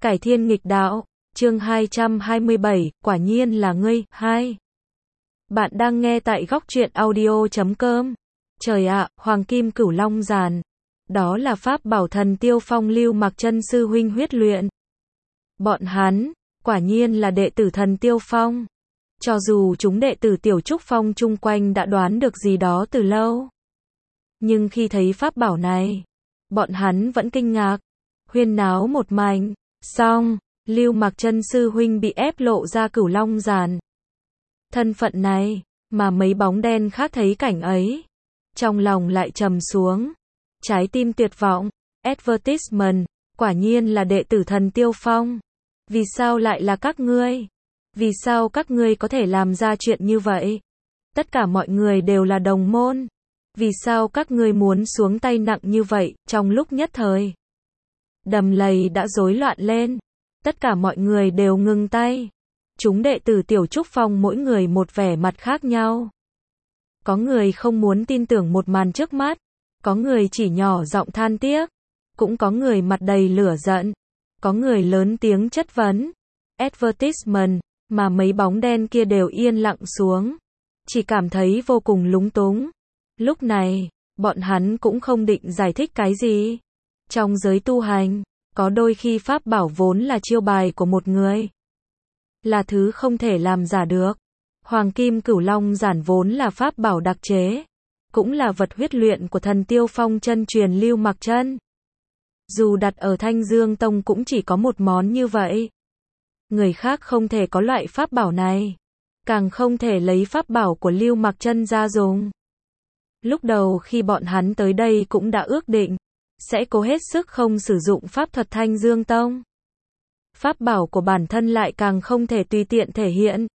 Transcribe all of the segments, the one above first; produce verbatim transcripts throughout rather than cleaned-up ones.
Cải thiên nghịch đạo, chương hai trăm hai mươi bảy, quả nhiên là ngươi, hai. Bạn đang nghe tại góc truyện audio chấm com. Trời ạ, Hoàng Kim Cửu Long Giàn. Đó là pháp bảo thần Tiêu Phong Lưu Mặc Chân sư huynh huyết luyện. Bọn hắn, quả nhiên là đệ tử thần Tiêu Phong. Cho dù chúng đệ tử Tiểu Trúc Phong chung quanh đã đoán được gì đó từ lâu. Nhưng khi thấy pháp bảo này, bọn hắn vẫn kinh ngạc, huyên náo một mảnh. Xong, Lưu Mặc Chân sư huynh bị ép lộ ra Cửu Long Giàn. Thân phận này, mà mấy bóng đen khác thấy cảnh ấy, trong lòng lại trầm xuống. Trái tim tuyệt vọng, advertisement, quả nhiên là đệ tử thần Tiêu Phong. Vì sao lại là các ngươi? Vì sao các ngươi có thể làm ra chuyện như vậy? Tất cả mọi người đều là đồng môn. Vì sao các ngươi muốn xuống tay nặng như vậy, trong lúc nhất thời? Đầm lầy đã rối loạn lên. Tất cả mọi người đều ngừng tay. Chúng đệ tử Tiểu Trúc Phong mỗi người một vẻ mặt khác nhau. Có người không muốn tin tưởng một màn trước mắt. Có người chỉ nhỏ giọng than tiếc. Cũng có người mặt đầy lửa giận. Có người lớn tiếng chất vấn. Advertisement, mà mấy bóng đen kia đều yên lặng xuống. Chỉ cảm thấy vô cùng lúng túng. Lúc này, bọn hắn cũng không định giải thích cái gì. Trong giới tu hành, có đôi khi pháp bảo vốn là chiêu bài của một người. Là thứ không thể làm giả được. Hoàng Kim Cửu Long Giản vốn là pháp bảo đặc chế. Cũng là vật huyết luyện của thần Tiêu Phong chân truyền Lưu Mặc Chân. Dù đặt ở Thanh Dương Tông cũng chỉ có một món như vậy. Người khác không thể có loại pháp bảo này. Càng không thể lấy pháp bảo của Lưu Mặc Chân ra dùng. Lúc đầu khi bọn hắn tới đây cũng đã ước định. Sẽ cố hết sức không sử dụng pháp thuật Thanh Dương Tông. Pháp bảo của bản thân lại càng không thể tùy tiện thể hiện.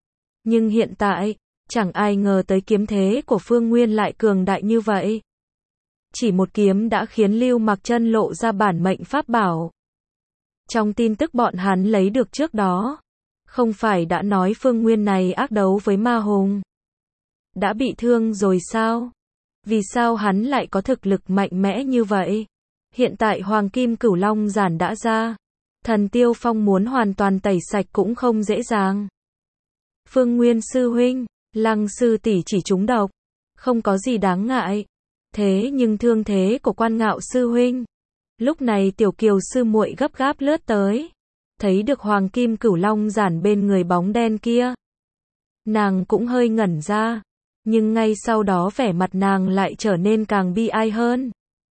Nhưng hiện tại, chẳng ai ngờ tới kiếm thế của Phương Nguyên lại cường đại như vậy. Chỉ một kiếm đã khiến Lưu Mặc Chân lộ ra bản mệnh pháp bảo. Trong tin tức bọn hắn lấy được trước đó, không phải đã nói Phương Nguyên này ác đấu với ma hùng. Đã bị thương rồi sao? Vì sao hắn lại có thực lực mạnh mẽ như vậy? Hiện tại Hoàng Kim Cửu Long Giản đã ra. Thần Tiêu Phong muốn hoàn toàn tẩy sạch cũng không dễ dàng. Phương Nguyên sư huynh, Lăng sư tỷ chỉ trúng độc. Không có gì đáng ngại. Thế nhưng thương thế của Quan Ngạo sư huynh. Lúc này Tiểu Kiều sư muội gấp gáp lướt tới. Thấy được Hoàng Kim Cửu Long Giản bên người bóng đen kia. Nàng cũng hơi ngẩn ra. Nhưng ngay sau đó vẻ mặt nàng lại trở nên càng bi ai hơn.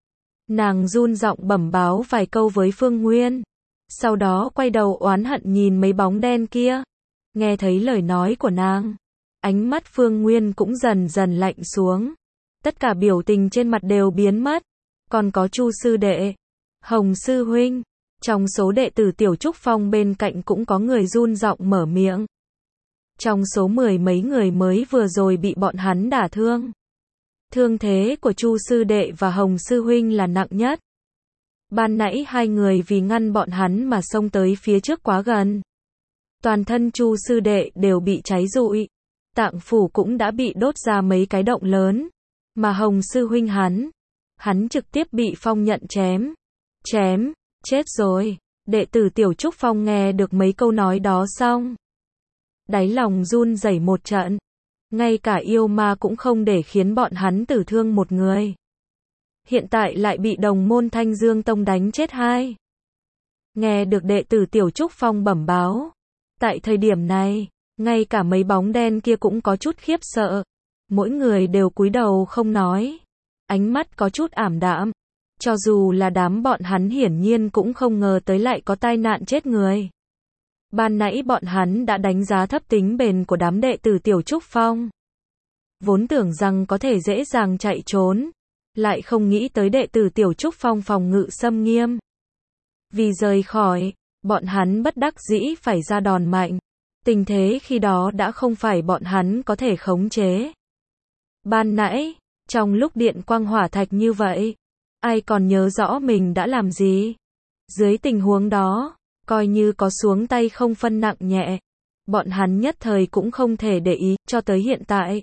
Nàng run giọng bẩm báo vài câu với Phương Nguyên. Sau đó quay đầu oán hận nhìn mấy bóng đen kia. Nghe thấy lời nói của nàng. Ánh mắt Phương Nguyên cũng dần dần lạnh xuống. Tất cả biểu tình trên mặt đều biến mất. Còn có Chu sư đệ, Hồng sư huynh. Trong số đệ tử Tiểu Trúc Phong bên cạnh cũng có người run giọng mở miệng. Trong số mười mấy người mới vừa rồi bị bọn hắn đả thương. Thương thế của Chu sư đệ và Hồng sư huynh là nặng nhất. Ban nãy hai người vì ngăn bọn hắn mà xông tới phía trước quá gần. Toàn thân Chu sư đệ đều bị cháy rụi. Tạng phủ cũng đã bị đốt ra mấy cái động lớn. Mà Hồng sư huynh hắn, hắn trực tiếp bị phong nhận chém. Chém, chết rồi. Đệ tử Tiểu Trúc Phong nghe được mấy câu nói đó xong. Đáy lòng run rẩy một trận. Ngay cả yêu ma cũng không để khiến bọn hắn tử thương một người. Hiện tại lại bị đồng môn Thanh Dương Tông đánh chết hai. Nghe được đệ tử Tiểu Trúc Phong bẩm báo. Tại thời điểm này, ngay cả mấy bóng đen kia cũng có chút khiếp sợ. Mỗi người đều cúi đầu không nói. Ánh mắt có chút ảm đạm. Cho dù là đám bọn hắn hiển nhiên cũng không ngờ tới lại có tai nạn chết người. Ban nãy bọn hắn đã đánh giá thấp tính bền của đám đệ tử Tiểu Trúc Phong. Vốn tưởng rằng có thể dễ dàng chạy trốn. Lại không nghĩ tới đệ tử Tiểu Trúc Phong phòng ngự xâm nghiêm. Vì rời khỏi, bọn hắn bất đắc dĩ phải ra đòn mạnh. Tình thế khi đó đã không phải bọn hắn có thể khống chế. Ban nãy, trong lúc điện quang hỏa thạch như vậy, ai còn nhớ rõ mình đã làm gì? Dưới tình huống đó, coi như có xuống tay không phân nặng nhẹ, bọn hắn nhất thời cũng không thể để ý, cho tới hiện tại.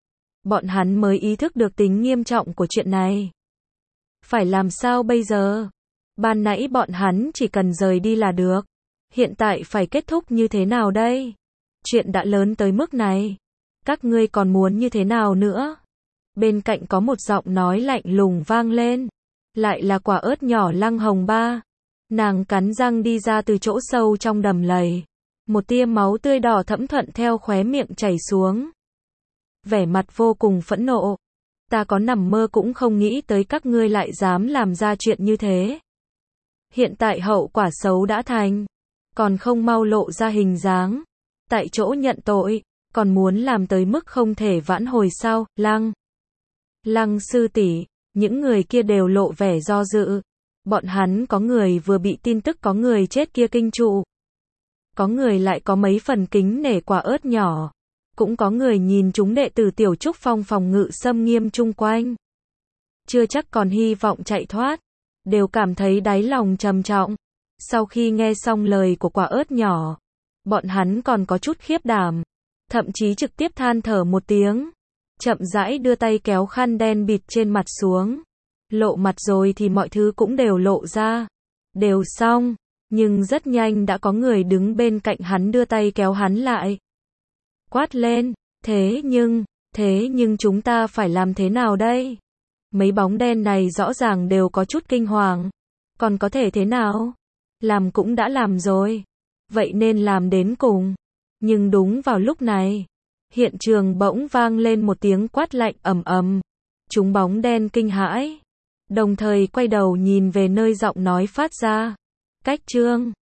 Bọn hắn mới ý thức được tính nghiêm trọng của chuyện này. Phải làm sao bây giờ? Ban nãy bọn hắn chỉ cần rời đi là được. Hiện tại phải kết thúc như thế nào đây? Chuyện đã lớn tới mức này. Các ngươi còn muốn như thế nào nữa? Bên cạnh có một giọng nói lạnh lùng vang lên. Lại là quả ớt nhỏ Lăng Hồng Ba. Nàng cắn răng đi ra từ chỗ sâu trong đầm lầy. Một tia máu tươi đỏ thẫm thuận theo khóe miệng chảy xuống. Vẻ mặt vô cùng phẫn nộ. Ta có nằm mơ cũng không nghĩ tới các ngươi lại dám làm ra chuyện như thế. Hiện tại hậu quả xấu đã thành. Còn không mau lộ ra hình dáng. Tại chỗ nhận tội. Còn muốn làm tới mức không thể vãn hồi sao, Lăng. Lăng sư tỷ, những người kia đều lộ vẻ do dự. Bọn hắn có người vừa bị tin tức có người chết kia kinh trụ. Có người lại có mấy phần kính nể quả ớt nhỏ. Cũng có người nhìn chúng đệ tử Tiểu Trúc Phong phòng ngự xâm nghiêm chung quanh. Chưa chắc còn hy vọng chạy thoát. Đều cảm thấy đáy lòng trầm trọng. Sau khi nghe xong lời của quả ớt nhỏ, bọn hắn còn có chút khiếp đảm. Thậm chí trực tiếp than thở một tiếng. Chậm rãi đưa tay kéo khăn đen bịt trên mặt xuống. Lộ mặt rồi thì mọi thứ cũng đều lộ ra. Đều xong. Nhưng rất nhanh đã có người đứng bên cạnh hắn đưa tay kéo hắn lại. Quát lên. Thế nhưng, thế nhưng chúng ta phải làm thế nào đây? Mấy bóng đen này rõ ràng đều có chút kinh hoàng. Còn có thể thế nào? Làm cũng đã làm rồi. Vậy nên làm đến cùng. Nhưng đúng vào lúc này, hiện trường bỗng vang lên một tiếng quát lạnh ầm ầm. Chúng bóng đen kinh hãi. Đồng thời quay đầu nhìn về nơi giọng nói phát ra. Cách chương